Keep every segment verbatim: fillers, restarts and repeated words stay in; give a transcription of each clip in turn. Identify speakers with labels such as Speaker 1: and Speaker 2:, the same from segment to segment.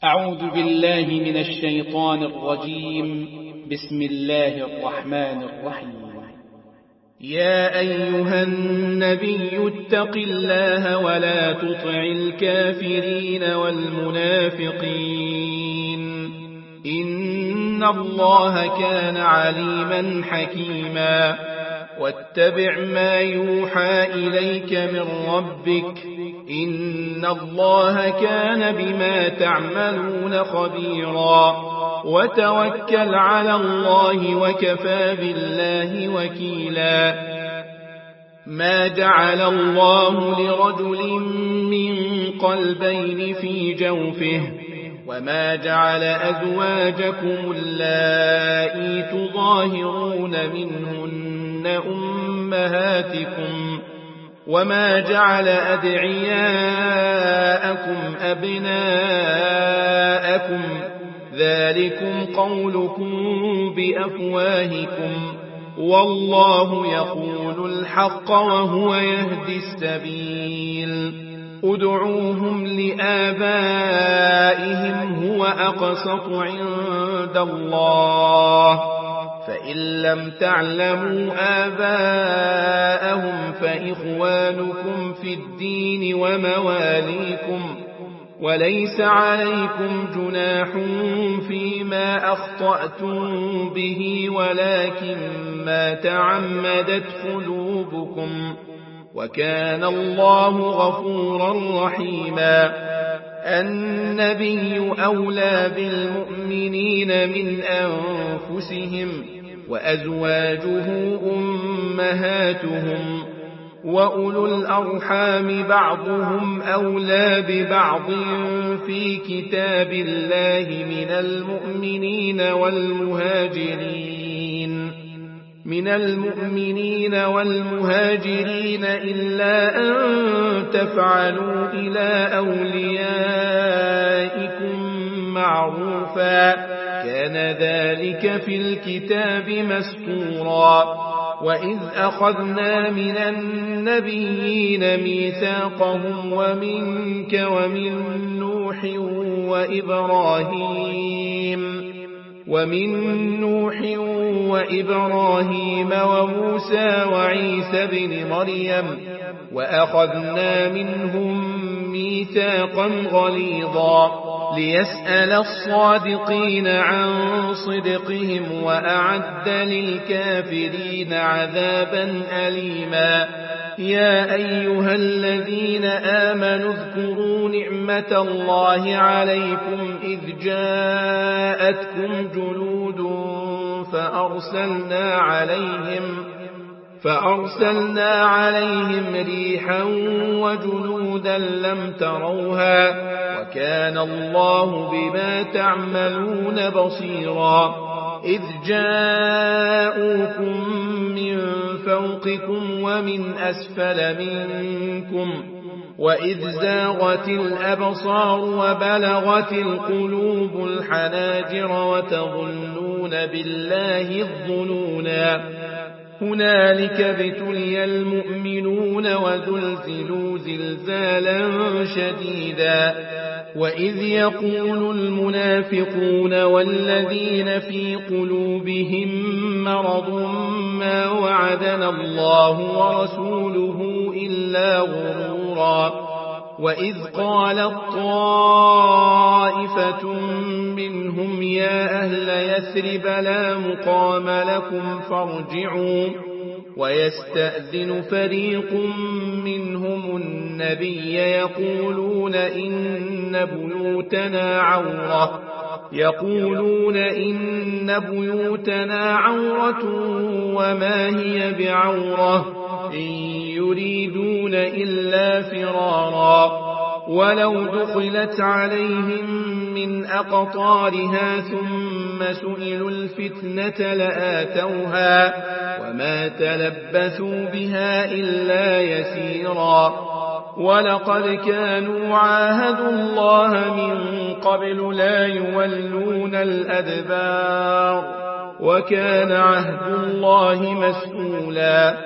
Speaker 1: أعوذ بالله من الشيطان الرجيم. بسم الله الرحمن الرحيم. يا أيها النبي اتق الله ولا تطع الكافرين والمنافقين إن الله كان عليما حكيما. واتبع ما يوحى إليك من ربك إن الله كان بما تعملون خبيرا. وتوكل على الله وكفى بالله وكيلا. ما جعل الله لرجل من قلبين في جوفه وما جعل أزواجكم اللائي تظاهرون منهن أمهاتكم وما جعل أدعياءكم أبناءكم ذلكم قولكم بأفواهكم والله يقول الحق وهو يهدي السبيل. ادعوهم لآبائهم هو أقسط عند الله فإن لم تعلموا آباءهم فإخوانكم في الدين ومواليكم وليس عليكم جناح فيما أخطأتم به ولكن ما تعمدت قلوبكم وكان الله غفورا رحيما. النبي أولى بالمؤمنين من أنفسهم وأزواجه أمهاتهم وأولو الأرحام بعضهم أولى ببعض في كتاب الله من المؤمنين والمهاجرين من المؤمنين والمهاجرين إلا أن تفعلوا إلى أوليائكم معروفا كان ذلك في الكتاب مسطورا. وإذ أخذنا من النبيين ميثاقهم ومنك ومن نوح وإبراهيم ومن نوح وإبراهيم وموسى وعيسى بن مريم وأخذنا منهم ميثاقا غليظا ليسأل الصادقين عن صدقهم وأعد للكافرين عذابا أليما. يا أيها الذين آمنوا اذكروا نعمة الله عليكم إذ جاءتكم جنود فأرسلنا عليهم فأرسلنا عليهم ريحا وجنودا لم تروها وكان الله بما تعملون بصيرا. إذ جاءوكم من فوقكم ومن أسفل منكم وإذ زاغت الأبصار وبلغت القلوب الحناجر وتظنون بالله الظنونا. هنالك ابتلي المؤمنون وزلزلوا زلزالا شديدا. وإذ يقول المنافقون والذين في قلوبهم مرض ما وعدنا الله ورسوله إلا غرورا. وإذ قالت طائفة منهم يا أهل يثرب لا مقام لكم فارجعوا ويستأذن فريق منهم النبي يقولون إن بيوتنا عورة يقولون إن بيوتنا عورة وما هي بعورة إن يريدون إلا فرارا. ولو دخلت عليهم من أقطارها ثم سئلوا الفتنة لآتوها وما تلبثوا بها إلا يسيرا. ولقد كانوا عاهدوا الله من قبل لا يولون الأدبار وكان عهد الله مسؤولا.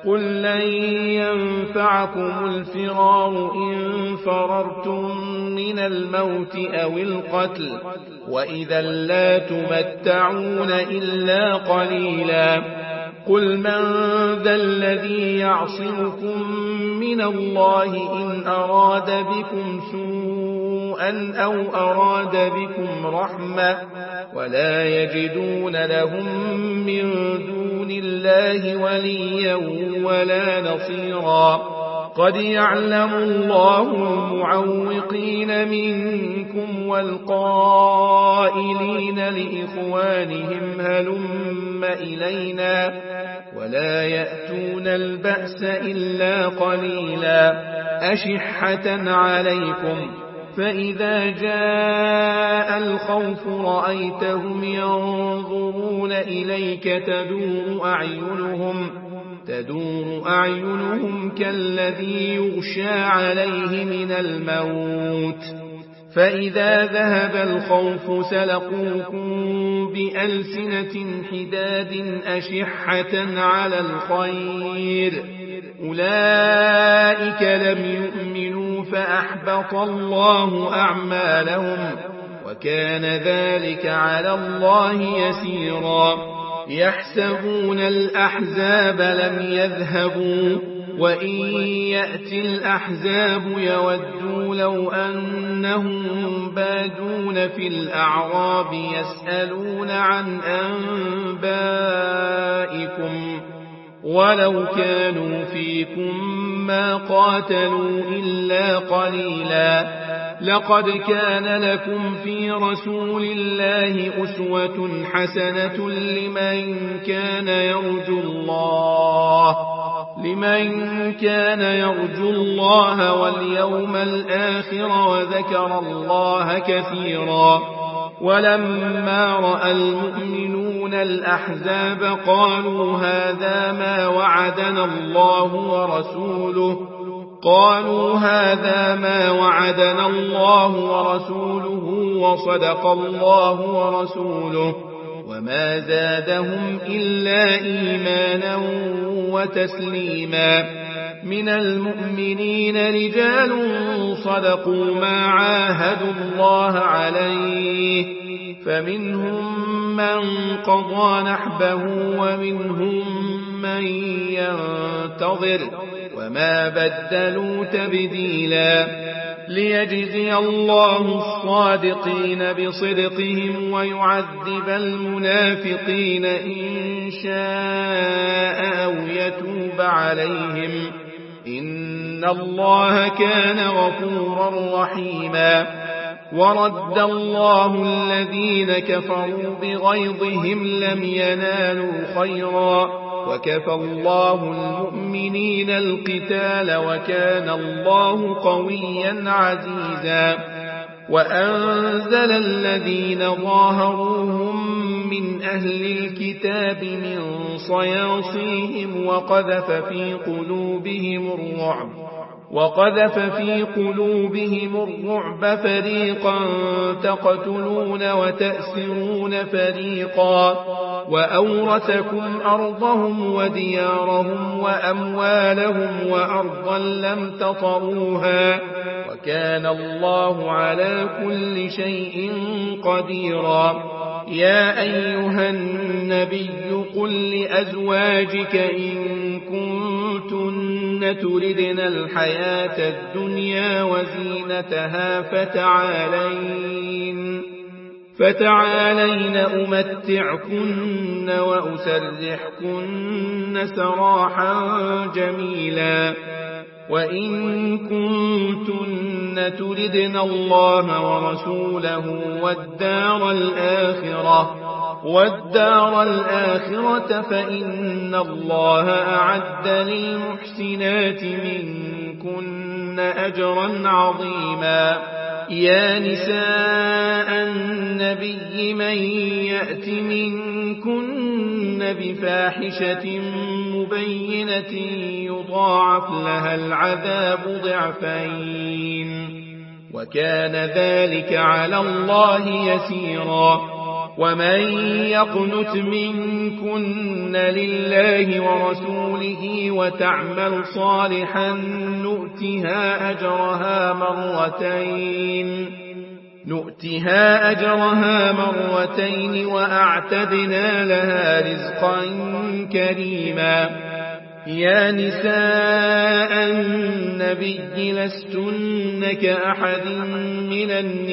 Speaker 1: قل لن ينفعكم الفرار إن فررتم من الموت أو القتل وإذا لا تمتعون إلا قليلا قل من ذا الذي يعصمكم من الله إن أراد بكم سوءا أو أراد بكم رحمة ولا يجدون لهم من دون الله وليا ولا نصيرا قد يعلم الله المعوقين منكم والقائلين لإخوانهم هلم إلينا ولا يأتون البأس إلا قليلا أشحة عليكم فإذا جاء الخوف رأيتهم ينظرون إليك تدور أعينهم تدور أعينهم كالذي يغشى عليه من الموت فإذا ذهب الخوف سلقوكم بألسنة حداد أشحة على الخير أولئك لم يؤمنوا فأحبط الله أعمالهم وكان ذلك على الله يسيرا يحسبون الأحزاب لم يذهبوا وإن يأتي الأحزاب يودوا لو أنهم بادون في الأعراب يسألون عن أنبائكم ولو كانوا فيكم ما قاتلوا إلا قليلا لقد كان لكم في رسول الله أسوة حسنة لمن كان يرجو الله لمن كان يرجو الله واليوم الآخر وذكر الله كثيرا ولما رأى المؤمنون الأحزاب قالوا هذا ما وعدنا الله ورسوله قالوا هذا ما وعدنا الله ورسوله وصدق الله ورسوله وما زادهم إلا إيمانا وتسليما من المؤمنين رجال صدقوا ما عاهدوا الله عليه فمنهم من قضى نحبه ومنهم من ينتظر وما بدلوا تبديلا ليجزي الله الصادقين بصدقهم ويعذب المنافقين إن شاء أو يتوب عليهم إن الله كان غفورا رحيما ورد الله الذين كفروا بغيظهم لم ينالوا خيرا وكفى الله المؤمنين القتال وكان الله قويا عزيزا وأنزل الذين ظاهروهم من أهل الكتاب من صياصيهم وقذف في قلوبهم الرعب وقذف في قلوبهم الرعب فريقا تقتلون وتأسرون فريقا وأورثكم أرضهم وديارهم وأموالهم وأرضا لم تطروها وكان الله على كل شيء قديرا يا أيها النبي قل لأزواجك إن كنتن تردن الحياة الدنيا وزينتها فتعالين فتعالين أمتعكن وأسرحكن سراحا جميلا وإن كنتن تردن الله ورسوله والدار الآخرة والدار الآخرة فإن الله أعد للمحسنات منكن أجرا عظيما يا نساء النبي من يأت منكن بفاحشة مبينة يضاعف لها العذاب ضعفين وكان ذلك على الله يسيرا ومن يقنت منكن لله ورسوله وتعمل صالحا نؤتها أجرها مرتين نؤتها أجرها مرتين وأعتدنا لها رزقا كريما. يا نساء النبي لستن كأحد من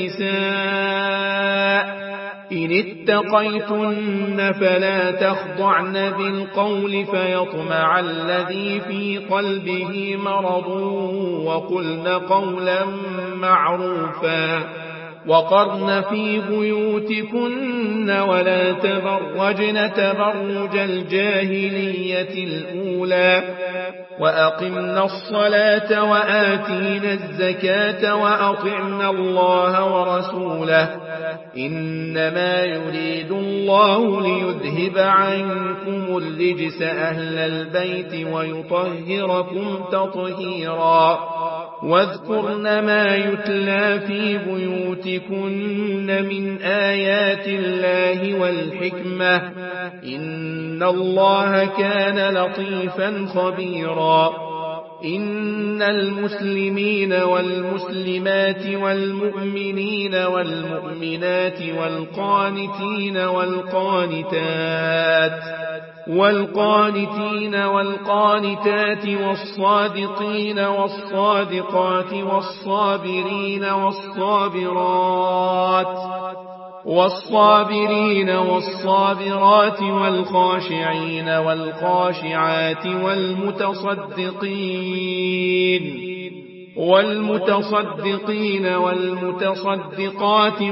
Speaker 1: النساء إن اتقيتن فلا تخضعن بالقول فيطمع الذي في قلبه مرض وقلن قولا معروفا وقرن في بيوتكن ولا تبرجن تبرج الجاهلية الأولى وأقمنا الصلاة وآتينا الزكاة وأطعنا الله ورسوله إنما يريد الله ليذهب عنكم الرجس أهل البيت ويطهركم تطهيرا. واذكرن ما يتلى في بيوتكن من آيات الله والحكمة إن الله كان لطيفا خبيرا. إن المسلمين والمسلمات والمؤمنين والمؤمنات والقانتين والقانتات والقانتين والقانتات والصادقين والصادقات والصابرين والصابرات والصابرين والصابرات والخاشعين والخاشعات والمتصدقين والمتصدقين والمتصدقات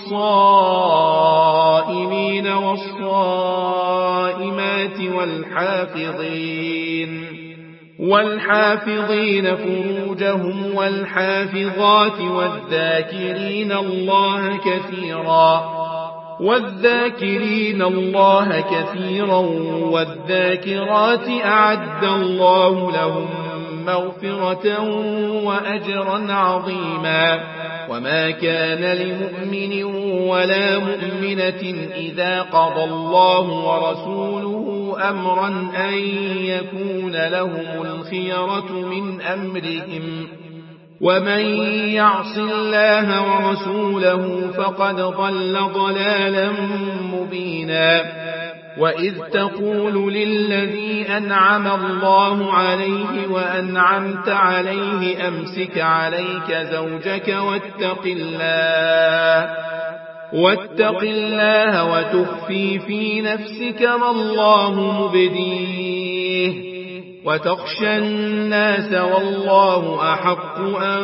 Speaker 1: والصائمين والصائمات والحافظين والحافظين فروجهم والحافظات والذاكرين الله كثيرا والذاكرين الله كثيرا والذاكرات أعد الله لهم مغفرة وأجرا عظيما. وما كان لمؤمن ولا مؤمنة إذا قضى الله ورسوله أمرا أن يكون لهم الخيرة من أمرهم ومن يعص الله ورسوله فقد ضل ضلالا مبينا. وإذ تقول للذي أنعم الله عليه وأنعمت عليه أمسك عليك زوجك واتق الله واتق الله وتخفي في نفسك ما الله مبديه وتخشى الناس والله أحق أن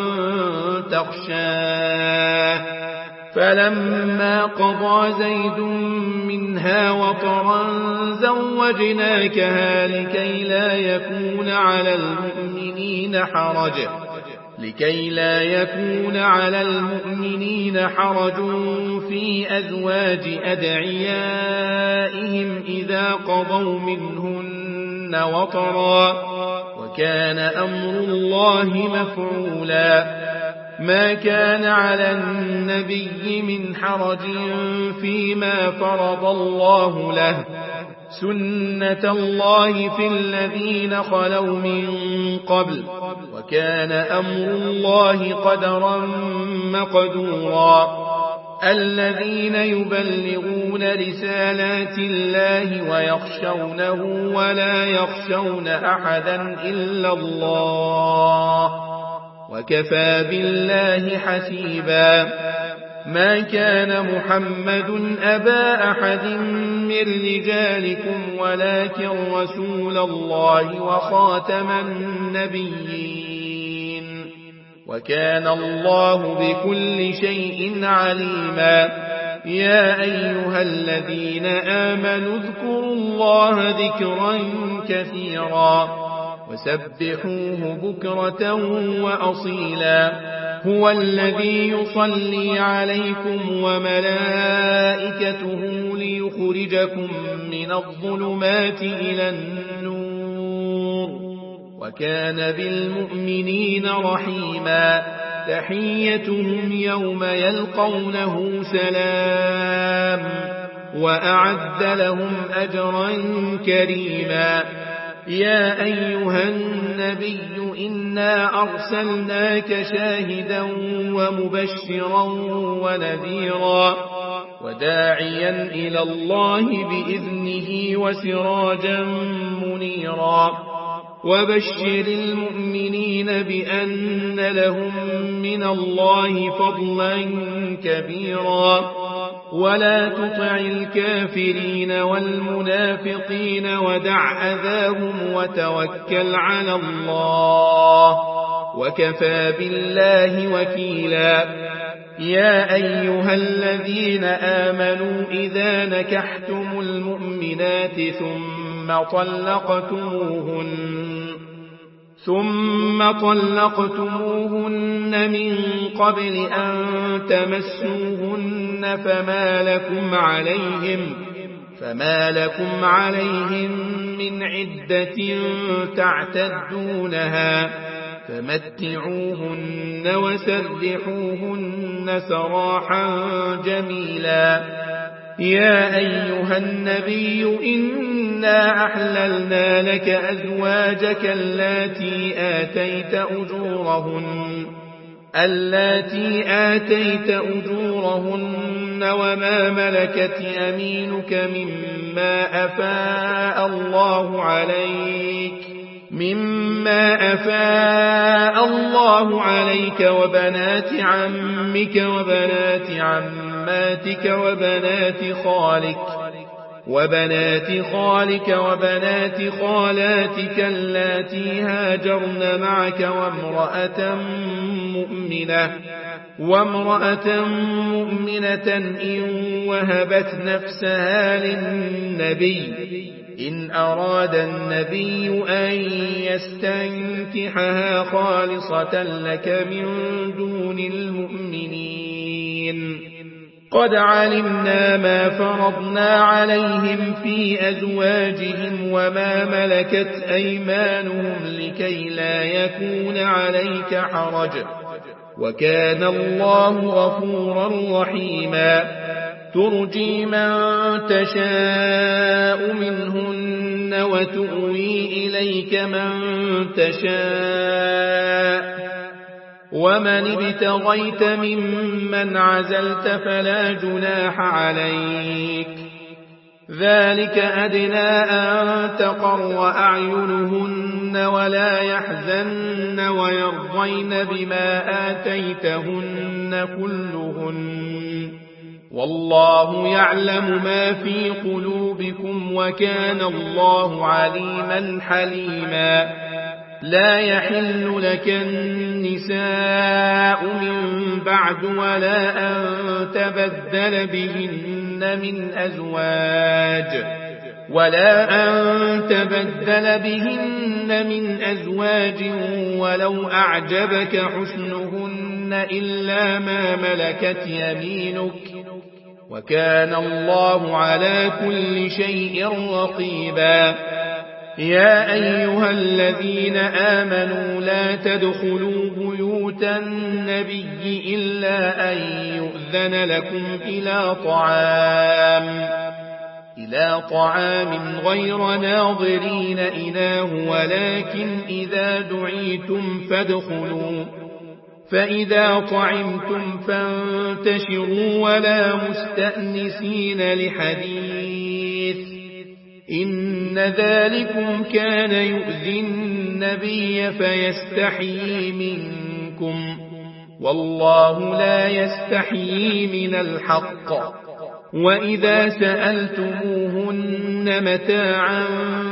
Speaker 1: تخشاه. فلما قضى زيد منها وطرا زوجناكها لكي لا يكون على المؤمنين حرج لكي لا يكون على المؤمنين حرج في أزواج أدعيائهم إذا قضوا منهن وطرا وكان أمر الله مفعولا. ما كان على النبي من حرج فيما فرض الله له سنة الله في الذين خلوا من قبل وكان أمر الله قدرا مقدورا. الذين يبلغون رسالات الله ويخشونه ولا يخشون أحدا إلا الله وكفى بالله حسيبا. ما كان محمد أبا أحد من رجالكم ولكن رسول الله وخاتم النبيين وكان الله بكل شيء عليما. يا أيها الذين آمنوا اذكروا الله ذكرا كثيرا وسبحوه بكرة وأصيلا. هو الذي يصلي عليكم وملائكته ليخرجكم من الظلمات إلى النور وكان بالمؤمنين رحيما. تحيتهم يوم يلقونه سلام وأعد لهم أجرا كريما. يا أيها النبي إنا أرسلناك شاهدا ومبشرا ونذيرا وداعيا إلى الله بإذنه وسراجا منيرا وبشر المؤمنين بأن لهم من الله فضلا كبيرا ولا تطع الكافرين والمنافقين ودع أذاهم وتوكل على الله وكفى بالله وكيلا. يا أيها الذين آمنوا إذا نكحتم المؤمنات ثم طلقتموهن ثم طلقتموهن من قبل أن تمسوهن فما لكم عليهم فما لكم عليهم من عدة تعتدونها فمتعوهن وسرحوهن سراحا جميلا. يا أيها النبي إنا أحللنا لك أزواجك اللاتي آتيت أجورهن اللاتي آتيت أجورهن وما ملكت يمينك مما أفاء الله عليك مما أفاء الله عليك وبنات عمك وبنات عماتك وبنات خالك وبنات خالك وبنات خالاتك اللاتي هاجرن معك وامرأة مؤمنة وامرأة مؤمنة إن وهبت نفسها للنبي إن أراد النبي أن يستنكحها خالصة لك من دون المؤمنين. قد علمنا ما فرضنا عليهم في أزواجهم وما ملكت أيمانهم لكي لا يكون عليك حرج وكان الله غفورا رحيما. ترجي من تشاء منهن وتؤوي إليك من تشاء ومن ابتغيت ممن عزلت فلا جناح عليك ذلك أدنى أن تقر أعينهن ولا يحزن ويرضين بما آتيتهن كلهن والله يعلم ما في قلوبكم وكان الله عليما حليما. لا يحل لك النساء من بعد ولا أن تبدل بهن من أزواج ولا أن تبدل بهن من أزواج ولو أعجبك حسنهن إلا ما ملكت يمينك وكان الله على كل شيء رقيبا. يا أيها الذين آمنوا لا تدخلوا بيوت النبي إلا أن يؤذن لكم إلى طعام إلى طعام غير ناظرين إناه ولكن إذا دعيتم فادخلوا فإذا طعمتم فانتشروا ولا مستأنسين لحديث إن ذلكم كان يؤذي النبي فيستحيي منكم والله لا يستحيي من الحق. وإذا سألتموهن متاعا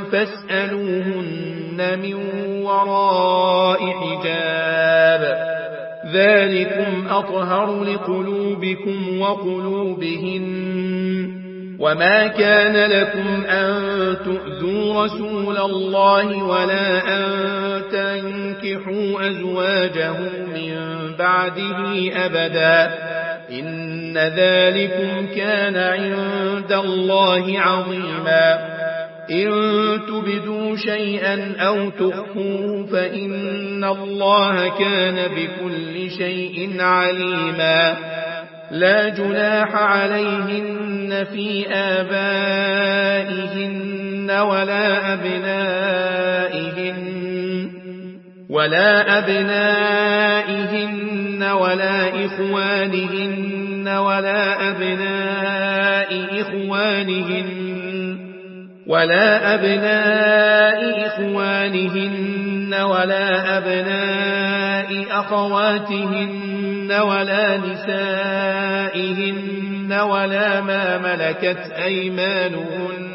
Speaker 1: فاسألوهن من وراء حجاب ذلكم أطهر لقلوبكم وقلوبهن. وما كان لكم أن تؤذوا رسول الله ولا أن تنكحوا أزواجه من بعده أبدا إن ذلكم كان عند الله عظيما. إن تبدوا شيئا أو تخفوه فإن الله كان بكل شيء عليما. لا جناح عليهن في آبائهن ولا أبنائهن ولا أبنائهن ولا إخوانهن ولا أبناء إخوانهن ولا أبناء إخوانهن ولا أبناء أخواتهن ولا نسائهن ولا ما ملكت أيمانهن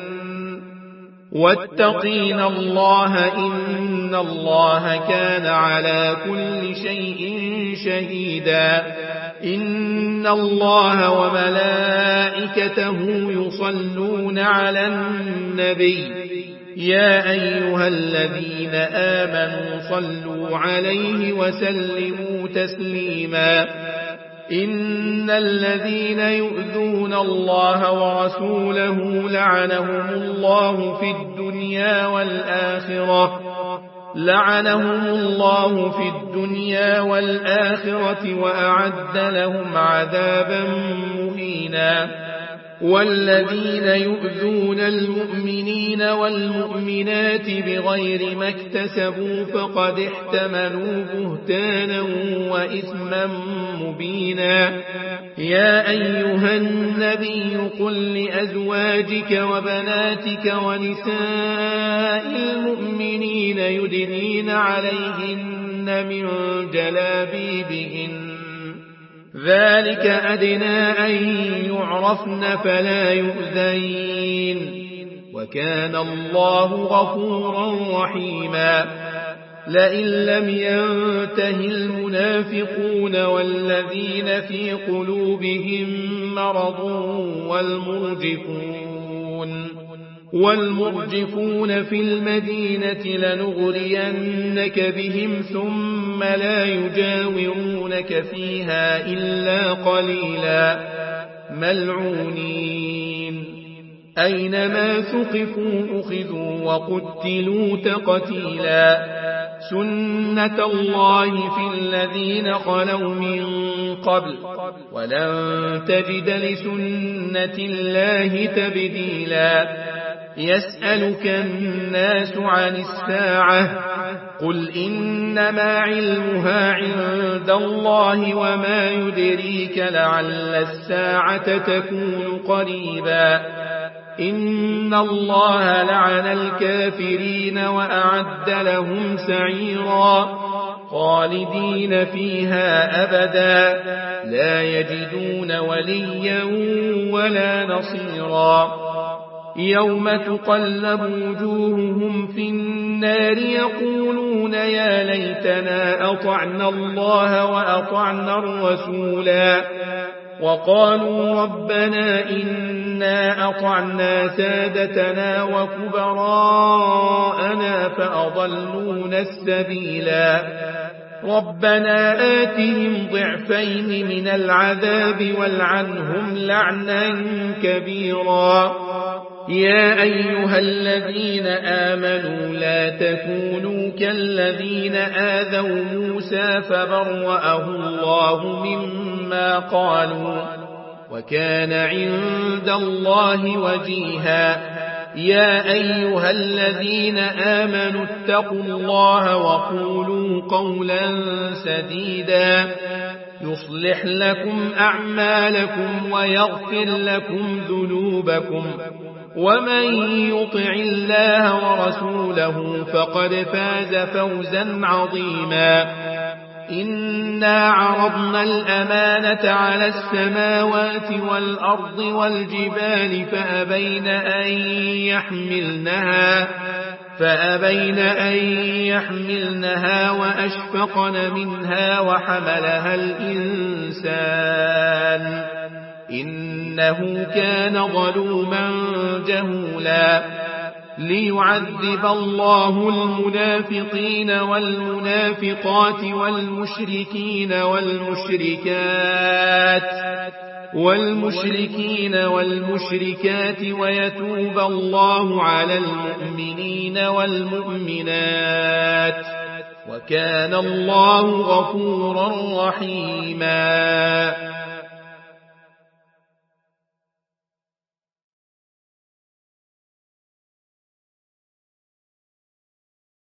Speaker 1: واتقين الله إن الله كان على كل شيء شهيدا إن الله وملائكته يصلون على النبي يا أيها الذين آمنوا صلوا عليه وسلموا تسليما إن الذين يؤذون الله ورسوله لعنهم الله في الدنيا والآخرة لعنهم الله في الدنيا والآخرة وأعد لهم عذابا مهينا والذين يؤذون المؤمنين والمؤمنات بغير ما اكتسبوا فقد احتملوا بهتانا وإثما مبينا يا أيها النبي قل لأزواجك وبناتك ونساء المؤمنين يدنين عليهن من جلابيبهن ذلك أدنى أن يعرفن فلا يؤذين وكان الله غفورا رحيما لئن لم ينته المنافقون والذين في قلوبهم مرض والمرجفون والمرجفون في المدينة لنغرينك بهم ثم لا يجاورونك فيها إلا قليلا ملعونين أينما ثقفوا أخذوا وقتلوا تقتيلا سنة الله في الذين خلوا من قبل ولن تجد لسنة الله تبديلا يسألك الناس عن الساعة قل إنما علمها عند الله وما يدريك لعل الساعة تكون قريبا إن الله لعن الكافرين وأعد لهم سعيرا خالدين فيها أبدا لا يجدون وليا ولا نصيرا يوم تقلب وجوههم في النار يقولون يا ليتنا أطعنا الله وأطعنا الرسولا وقالوا ربنا إنا أطعنا سادتنا وكبراءنا فأضلونا السبيلا ربنا آتهم ضعفين من العذاب والعنهم لعنا كبيرا يا أيها الذين آمنوا لا تكونوا كالذين آذوا موسى فبرأه الله مما قالوا وكان عند الله وجيها يا أيها الذين آمنوا اتقوا الله وقولوا قولا سديدا يصلح لكم أعمالكم ويغفر لكم ذنوبكم ومن يطع الله ورسوله فقد فاز فوزا عظيما إنا عرضنا الأمانة على السماوات والأرض والجبال فأبين أن يحملنها فأبين أن يحملنها وأشفقن منها وحملها الإنسان إنه كان ظلوما جهولا ليعذب الله المنافقين والمنافقات والمشركين والمشركات والمشركين والمشركات ويتوب الله على المؤمنين والمؤمنات وكان الله غفورا رحيما